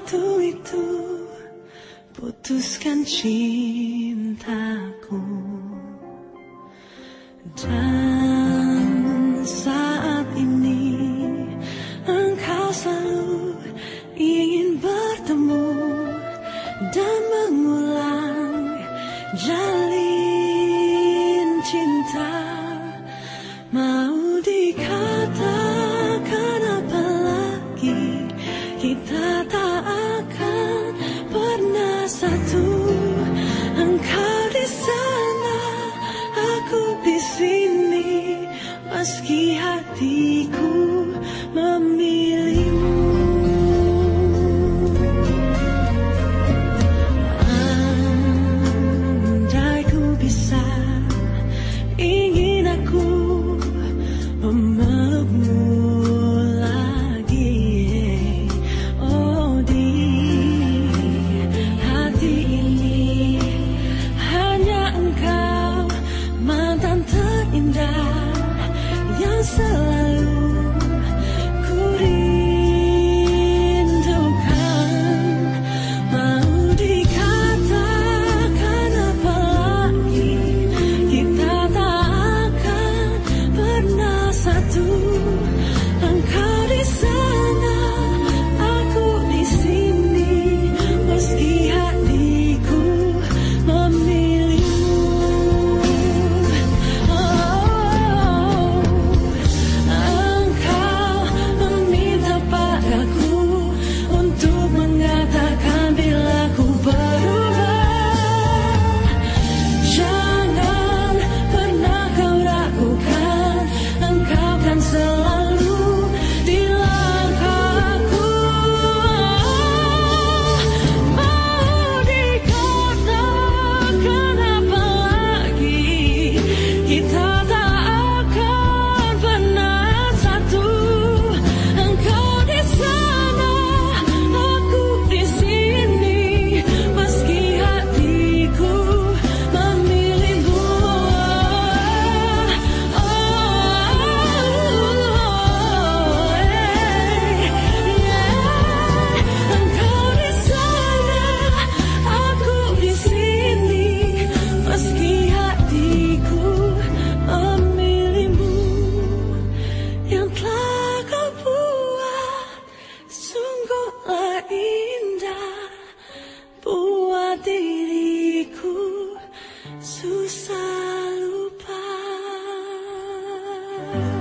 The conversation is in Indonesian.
waktu itu putuskan cintaku, dan saat ini engkau selalu ingin bertemu dan mengulang jalin cinta. Mau dikatakan apa lagi, kita tak akan pernah satu. Engkau di sana, aku di sini, meski hatiku memilihmu. Andai ku bisa, ingin aku memelukmu lagi. Oh, di hati ini hanya engkau, mantan terindah yang selalu ku rindukan. Mau dikatakan apa lagi, kita tak akan pernah satu. Engkau di sana, aku di sini, meski hatiku memilihmu. Oh, engkau meminta padaku untuk mengatakan bila ku berubah. Jangan pernah kau ragukan, engkau kan selalu di langkahku. Mau dikatakan apa lagi, kita tak akan pernah satu. Engkau di sana, aku di sini, meski hatiku memilihmu. Engkau di sana, aku di sini, meski hatiku memilihmu. Yang telah kau buat sungguhlah indah, buat diriku susah lupa.